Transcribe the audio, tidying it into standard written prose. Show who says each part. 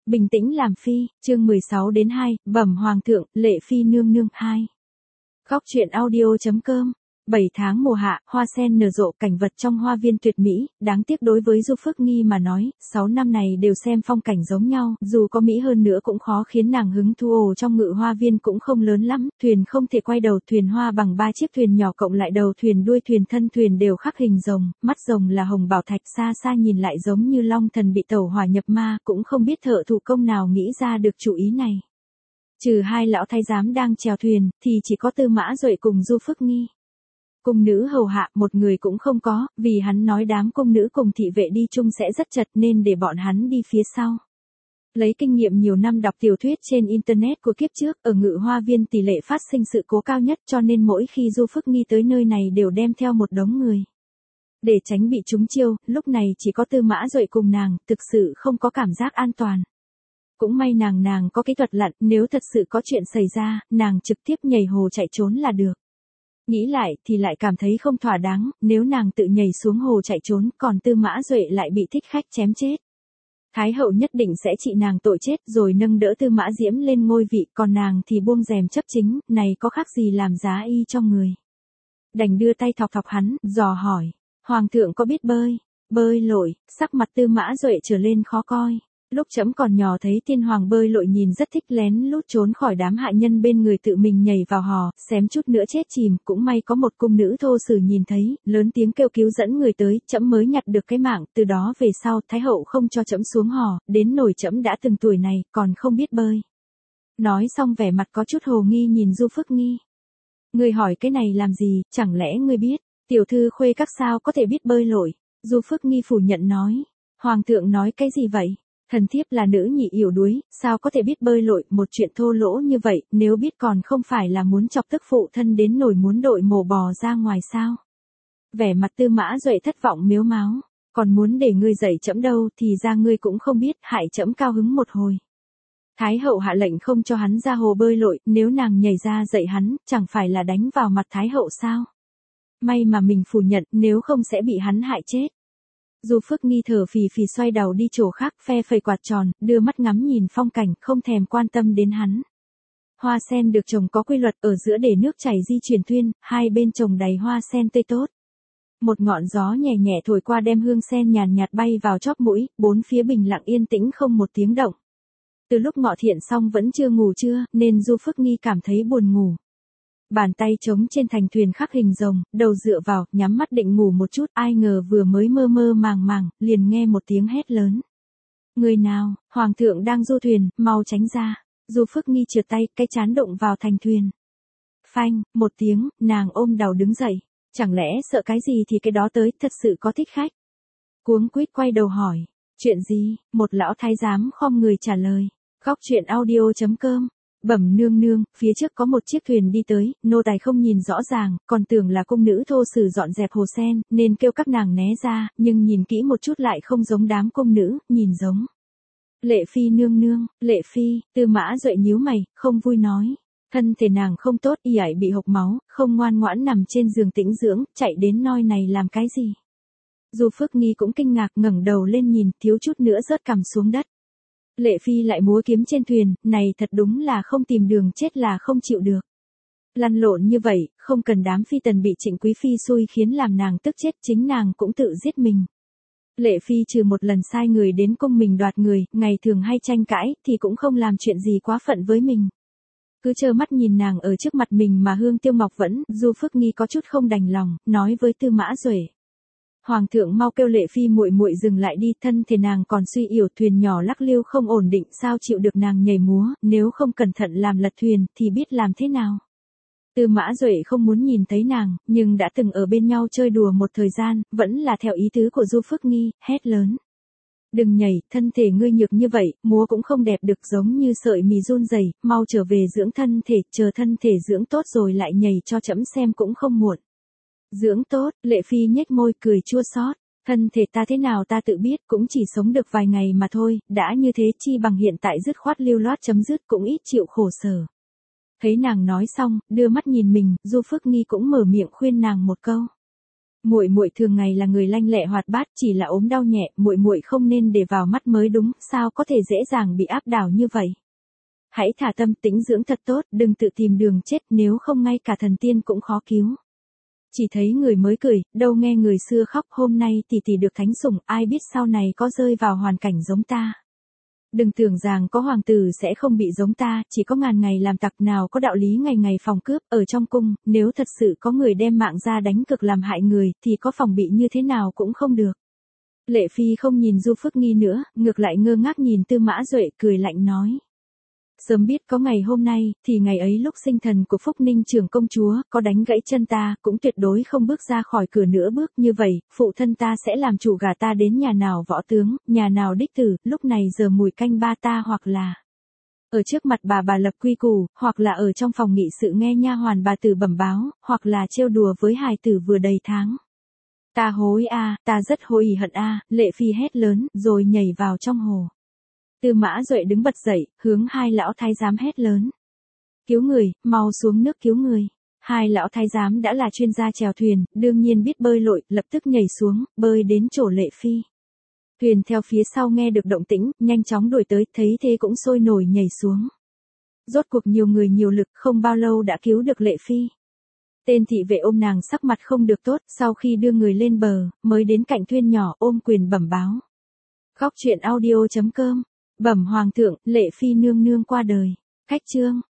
Speaker 1: Bình tĩnh làm phi, chương 16-2, bẩm hoàng thượng, lệ phi nương nương 2. Góc truyện audio.com. 7 tháng mùa hạ, hoa sen nở rộ, cảnh vật trong hoa viên tuyệt mỹ, đáng tiếc đối với Du Phước Nghi mà nói, 6 năm này đều xem phong cảnh giống nhau, dù có mỹ hơn nữa cũng khó khiến nàng hứng thú. Ồ, trong ngự hoa viên cũng không lớn lắm, thuyền không thể quay đầu, thuyền hoa bằng 3 chiếc thuyền nhỏ cộng lại đầu thuyền đuôi thuyền thân thuyền đều khắc hình rồng, mắt rồng là hồng bảo thạch, xa xa nhìn lại giống như long thần bị tẩu hỏa nhập ma, cũng không biết thợ thủ công nào nghĩ ra được chủ ý này. Trừ hai lão thái giám đang chèo thuyền, thì chỉ có Tư Mã Duệ cùng Du Phước Nghi. Cung nữ hầu hạ một người cũng không có, vì hắn nói đám cung nữ cùng thị vệ đi chung sẽ rất chật nên để bọn hắn đi phía sau. Lấy kinh nghiệm nhiều năm đọc tiểu thuyết trên internet của kiếp trước, ở ngự hoa viên tỷ lệ phát sinh sự cố cao nhất, cho nên mỗi khi Du Phước Nghi tới nơi này đều đem theo một đống người. Để tránh bị trúng chiêu, lúc này chỉ có Tư Mã Duệ cùng nàng, thực sự không có cảm giác an toàn. Cũng may nàng có kỹ thuật lặn, nếu thật sự có chuyện xảy ra, nàng trực tiếp nhảy hồ chạy trốn là được. Nghĩ lại thì lại cảm thấy không thỏa đáng, nếu nàng tự nhảy xuống hồ chạy trốn, còn Tư Mã Duệ lại bị thích khách chém chết. Thái hậu nhất định sẽ trị nàng tội chết rồi nâng đỡ Tư Mã Diễm lên ngôi vị, còn nàng thì buông rèm chấp chính, này có khác gì làm giá y trong người. Đành đưa tay thọc thọc hắn, dò hỏi, hoàng thượng có biết bơi? Bơi lội, sắc mặt Tư Mã Duệ trở lên khó coi. Lúc trẫm còn nhỏ thấy tiên hoàng bơi lội nhìn rất thích, lén lút trốn khỏi đám hạ nhân bên người tự mình nhảy vào hò, xém chút nữa chết chìm, cũng may có một cung nữ thô sử nhìn thấy, lớn tiếng kêu cứu dẫn người tới, trẫm mới nhặt được cái mạng, từ đó về sau, thái hậu không cho trẫm xuống hò, đến nổi trẫm đã từng tuổi này, còn không biết bơi. Nói xong vẻ mặt có chút hồ nghi nhìn Du Phước Nghi. Ngươi hỏi cái này làm gì, chẳng lẽ ngươi biết, tiểu thư khuê các sao có thể biết bơi lội? Du Phước Nghi phủ nhận nói, hoàng thượng nói cái gì vậy? Thần thiếp là nữ nhị yểu đuối, sao có thể biết bơi lội, một chuyện thô lỗ như vậy, nếu biết còn không phải là muốn chọc tức phụ thân đến nổi muốn đội mổ bò ra ngoài sao? Vẻ mặt Tư Mã Duệ thất vọng miếu máu, còn muốn để ngươi dạy trẫm đâu thì ra ngươi cũng không biết, hại trẫm cao hứng một hồi. Thái hậu hạ lệnh không cho hắn ra hồ bơi lội, nếu nàng nhảy ra dạy hắn, chẳng phải là đánh vào mặt Thái hậu sao? May mà mình phủ nhận, nếu không sẽ bị hắn hại chết. Du Phước Nghi thở phì phì xoay đầu đi chỗ khác, phe phẩy quạt tròn, đưa mắt ngắm nhìn phong cảnh, không thèm quan tâm đến hắn. Hoa sen được trồng có quy luật, ở giữa để nước chảy di chuyển thuyên, hai bên trồng đầy hoa sen tươi tốt. Một ngọn gió nhẹ nhẹ thổi qua đem hương sen nhàn nhạt bay vào chóp mũi, bốn phía bình lặng yên tĩnh không một tiếng động. Từ lúc Ngọ Thiện xong vẫn chưa ngủ trưa, nên Du Phước Nghi cảm thấy buồn ngủ. Bàn tay trống trên thành thuyền khắc hình rồng, đầu dựa vào, nhắm mắt định ngủ một chút, ai ngờ vừa mới mơ mơ màng màng, liền nghe một tiếng hét lớn. Người nào, hoàng thượng đang du thuyền, mau tránh ra. Du Phước Nghi trượt tay, cái trán đụng vào thành thuyền. Phanh, một tiếng, nàng ôm đầu đứng dậy. Chẳng lẽ sợ cái gì thì cái đó tới, thật sự có thích khách. Cuống quýt quay đầu hỏi, chuyện gì, một lão thái giám khom người trả lời. Góc truyện audio.com. Bẩm nương nương, phía trước có một chiếc thuyền đi tới, nô tài không nhìn rõ ràng, còn tưởng là cung nữ thô sử dọn dẹp hồ sen, nên kêu các nàng né ra, nhưng nhìn kỹ một chút lại không giống đám cung nữ, nhìn giống. Lệ phi nương nương, Lệ phi, Tư Mã Duệ nhíu mày, không vui nói. Thân thể nàng không tốt, y ải bị hộc máu, không ngoan ngoãn nằm trên giường tĩnh dưỡng, chạy đến noi này làm cái gì? Du Phước Nghi cũng kinh ngạc ngẩng đầu lên nhìn, thiếu chút nữa rớt cằm xuống đất. Lệ phi lại múa kiếm trên thuyền, này thật đúng là không tìm đường chết là không chịu được. Lăn lộn như vậy, không cần đám phi tần bị Trịnh Quý Phi xui khiến làm nàng tức chết, chính nàng cũng tự giết mình. Lệ phi trừ một lần sai người đến cung mình đoạt người, ngày thường hay tranh cãi, thì cũng không làm chuyện gì quá phận với mình. Cứ trơ mắt nhìn nàng ở trước mặt mình mà hương tiêu ngọc vẫn, Du Phước Nghi có chút không đành lòng, nói với Tư Mã Duệ. Hoàng thượng mau kêu Lệ phi muội muội dừng lại đi, thân thể nàng còn suy yếu, thuyền nhỏ lắc lư không ổn định, sao chịu được nàng nhảy múa, nếu không cẩn thận làm lật thuyền thì biết làm thế nào. Tư Mã Duệ không muốn nhìn thấy nàng, nhưng đã từng ở bên nhau chơi đùa một thời gian, vẫn là theo ý tứ của Du Phước Nghi, hét lớn. Đừng nhảy, thân thể ngươi nhược như vậy, múa cũng không đẹp được, giống như sợi mì run rẩy, mau trở về dưỡng thân thể, chờ thân thể dưỡng tốt rồi lại nhảy cho trẫm xem cũng không muộn. Dưỡng tốt, Lệ phi nhếch môi cười chua xót. Thân thể ta thế nào ta tự biết, cũng chỉ sống được vài ngày mà thôi, đã như thế chi bằng hiện tại dứt khoát lưu loát chấm dứt cũng ít chịu khổ sở. Thấy nàng nói xong, đưa mắt nhìn mình, Du Phước Nghi cũng mở miệng khuyên nàng một câu. Muội muội thường ngày là người lanh lẹ hoạt bát, chỉ là ốm đau nhẹ, muội muội không nên để vào mắt mới đúng, sao có thể dễ dàng bị áp đảo như vậy. Hãy thả tâm tĩnh dưỡng thật tốt, đừng tự tìm đường chết, nếu không ngay cả thần tiên cũng khó cứu. Chỉ thấy người mới cười, đâu nghe người xưa khóc, hôm nay tỷ được thánh sủng, ai biết sau này có rơi vào hoàn cảnh giống ta. Đừng tưởng rằng có hoàng tử sẽ không bị giống ta, chỉ có ngàn ngày làm tặc, nào có đạo lý ngày ngày phòng cướp, ở trong cung, nếu thật sự có người đem mạng ra đánh cược làm hại người, thì có phòng bị như thế nào cũng không được. Lệ Phi không nhìn Du Phước Nghi nữa, ngược lại ngơ ngác nhìn Tư Mã Duệ, cười lạnh nói. Sớm biết có ngày hôm nay, thì ngày ấy lúc sinh thần của Phúc Ninh trưởng công chúa, có đánh gãy chân ta, cũng tuyệt đối không bước ra khỏi cửa nữa bước, như vậy, phụ thân ta sẽ làm chủ gả ta đến nhà nào võ tướng, nhà nào đích tử, lúc này giờ mùi canh ba ta hoặc là ở trước mặt bà lập quy củ, hoặc là ở trong phòng nghị sự nghe nha hoàn bà tử bẩm báo, hoặc là trêu đùa với hài tử vừa đầy tháng. Ta hối a, ta rất hối hận a, Lệ Phi hét lớn, rồi nhảy vào trong hồ. Tư Mã Duệ đứng bật dậy, hướng hai lão thái giám hét lớn. Cứu người, mau xuống nước cứu người. Hai lão thái giám đã là chuyên gia chèo thuyền, đương nhiên biết bơi lội, lập tức nhảy xuống, bơi đến chỗ Lệ Phi. Thuyền theo phía sau nghe được động tĩnh, nhanh chóng đuổi tới, thấy thế cũng sôi nổi nhảy xuống. Rốt cuộc nhiều người nhiều lực, không bao lâu đã cứu được Lệ Phi. Tên thị vệ ôm nàng sắc mặt không được tốt, sau khi đưa người lên bờ, mới đến cạnh thuyền nhỏ ôm quyền bẩm báo. Khóc chuyện audio.com. Bẩm hoàng thượng, Lệ Phi nương nương qua đời. Khách chương.